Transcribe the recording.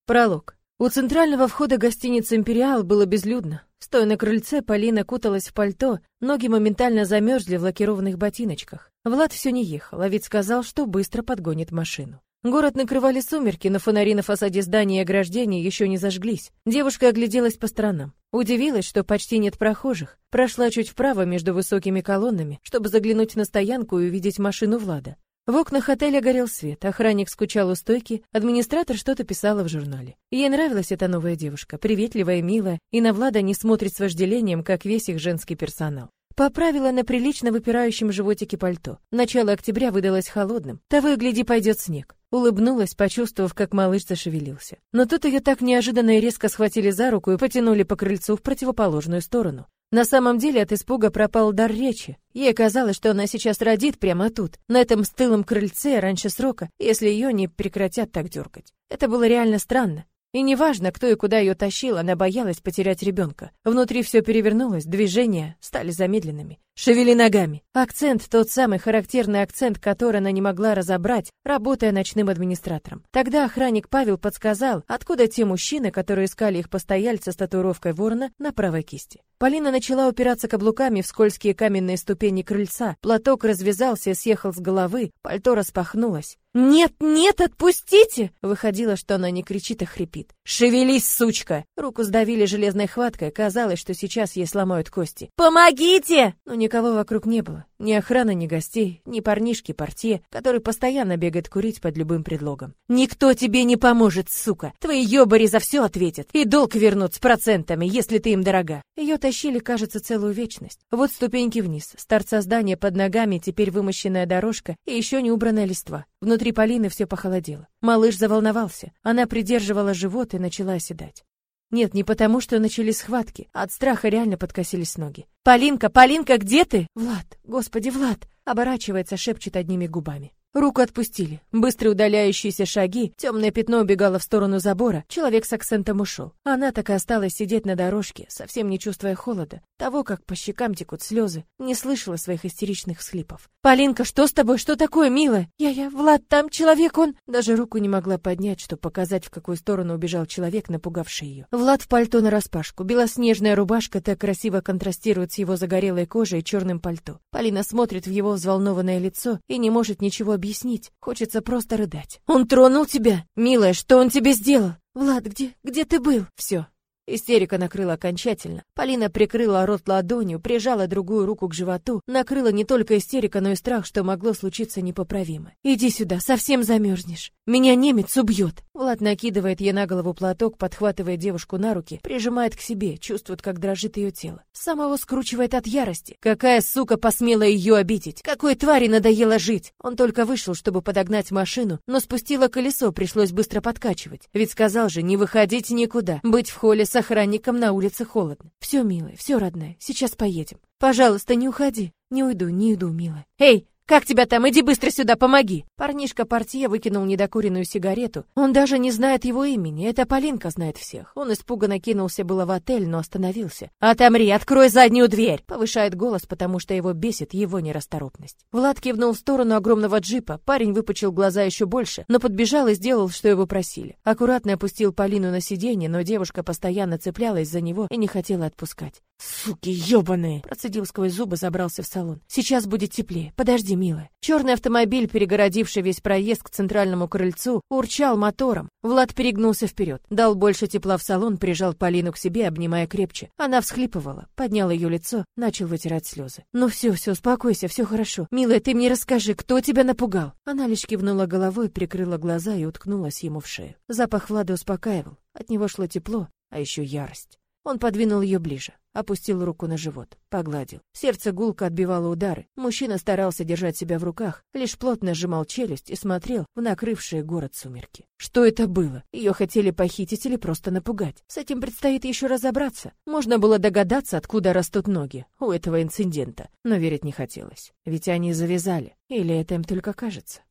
Пролог. У центрального входа гостиницы «Империал» было безлюдно. Стоя на крыльце, Полина куталась в пальто, ноги моментально замерзли в лакированных ботиночках. Влад все не ехал, а ведь сказал, что быстро подгонит машину. Город накрывали сумерки, но фонари на фасаде здания и ограждения еще не зажглись. Девушка огляделась по сторонам. Удивилась, что почти нет прохожих. Прошла чуть вправо между высокими колоннами, чтобы заглянуть на стоянку и увидеть машину Влада. В окнах отеля горел свет, охранник скучал у стойки, администратор что-то писала в журнале. Ей нравилась эта новая девушка, приветливая, милая, и на Влада не смотрит с вожделением, как весь их женский персонал. Поправила на прилично выпирающем животике пальто. Начало октября выдалось холодным. Того и гляди, пойдет снег. Улыбнулась, почувствовав, как малыш зашевелился. Но тут ее так неожиданно и резко схватили за руку и потянули по крыльцу в противоположную сторону. На самом деле от испуга пропал дар речи. Ей казалось, что она сейчас родит прямо тут, на этом стылом крыльце раньше срока, если ее не прекратят так дергать. Это было реально странно. И неважно, кто и куда ее тащил, она боялась потерять ребенка. Внутри все перевернулось, движения стали замедленными. «Шевели ногами!» Акцент, тот самый характерный акцент, который она не могла разобрать, работая ночным администратором. Тогда охранник Павел подсказал, откуда те мужчины, которые искали их постояльца с татуировкой ворона на правой кисти. Полина начала упираться каблуками в скользкие каменные ступени крыльца. Платок развязался и съехал с головы, пальто распахнулось. «Нет, нет, отпустите!» Выходило, что она не кричит, а хрипит. «Шевелись, сучка!» Руку сдавили железной хваткой, казалось, что сейчас ей сломают кости. «Помогите!» Но никого вокруг не было. Ни охраны, ни гостей, ни парнишки-портье, который постоянно бегает курить под любым предлогом. «Никто тебе не поможет, сука! Твои ёбари за все ответят, и долг вернут с процентами, если ты им дорога!» Ее тащили, кажется, целую вечность. Вот ступеньки вниз, с торца здания под ногами теперь вымощенная дорожка и еще не убранная листва. Внутри Полины все похолодело. Малыш заволновался. Она придерживала живот и начала оседать. Нет, не потому, что начались схватки, а от страха реально подкосились ноги. «Полинка, Полинка, где ты?» «Влад, господи, Влад!» Оборачивается, шепчет одними губами. Руку отпустили. Быстрые удаляющиеся шаги, темное пятно убегало в сторону забора, человек с акцентом ушел. Она так и осталась сидеть на дорожке, совсем не чувствуя холода, того, как по щекам текут слезы, не слышала своих истеричных всхлипов. «Полинка, что с тобой? Что такое, милая?» «Я, Влад, там человек, он...» Даже руку не могла поднять, чтобы показать, в какую сторону убежал человек, напугавший ее. Влад в пальто нараспашку, белоснежная рубашка так красиво контрастирует с его загорелой кожей и черным пальто. Полина смотрит в его взволнованное лицо и не может ничего объяснить. Хочется просто рыдать. «Он тронул тебя? Милая, что он тебе сделал?» «Влад, где ты был?» «Все». Истерика накрыла окончательно. Полина прикрыла рот ладонью, прижала другую руку к животу. Накрыла не только истерика, но и страх, что могло случиться непоправимо. «Иди сюда, совсем замерзнешь. Меня немец убьет!» Влад накидывает ей на голову платок, подхватывает девушку на руки, прижимает к себе, чувствует, как дрожит ее тело. Самого скручивает от ярости. Какая сука посмела ее обидеть? Какой твари надоело жить? Он только вышел, чтобы подогнать машину, но спустило колесо, пришлось быстро подкачивать. Ведь сказал же, не выходить никуда, быть в холле с охранником на улице холодно. «Все, милая, все, родная, сейчас поедем. Пожалуйста, не уходи». «Не уйду, милая». «Эй! Как тебя там? Иди быстро сюда, помоги!» Парнишка-портье выкинул недокуренную сигарету. Он даже не знает его имени, это Полинка знает всех. Он испуганно кинулся было в отель, но остановился. «Отомри, открой заднюю дверь!» Повышает голос, потому что его бесит его нерасторопность. Влад кивнул в сторону огромного джипа. Парень выпучил глаза еще больше, но подбежал и сделал, что его просили. Аккуратно опустил Полину на сиденье, но девушка постоянно цеплялась за него и не хотела отпускать. «Суки ёбаные!» Процедил сквозь зубы, забрался в салон. «Сейчас будет теплее. Подожди, милая». Черный автомобиль, перегородивший весь проезд к центральному крыльцу, урчал мотором. Влад перегнулся вперед, дал больше тепла в салон, прижал Полину к себе, обнимая крепче. Она всхлипывала, поднял ее лицо, начал вытирать слезы. «Ну все, успокойся, все хорошо. Милая, ты мне расскажи, кто тебя напугал?» Она лишь кивнула головой, прикрыла глаза и уткнулась ему в шею. Запах Влада успокаивал. От него шло тепло, а еще ярость. Он подвинул ее ближе, опустил руку на живот, погладил. Сердце гулко отбивало удары. Мужчина старался держать себя в руках, лишь плотно сжимал челюсть и смотрел в накрывшие город сумерки. Что это было? Ее хотели похитить или просто напугать? С этим предстоит еще разобраться. Можно было догадаться, откуда растут ноги у этого инцидента, но верить не хотелось. Ведь они завязали. Или это им только кажется?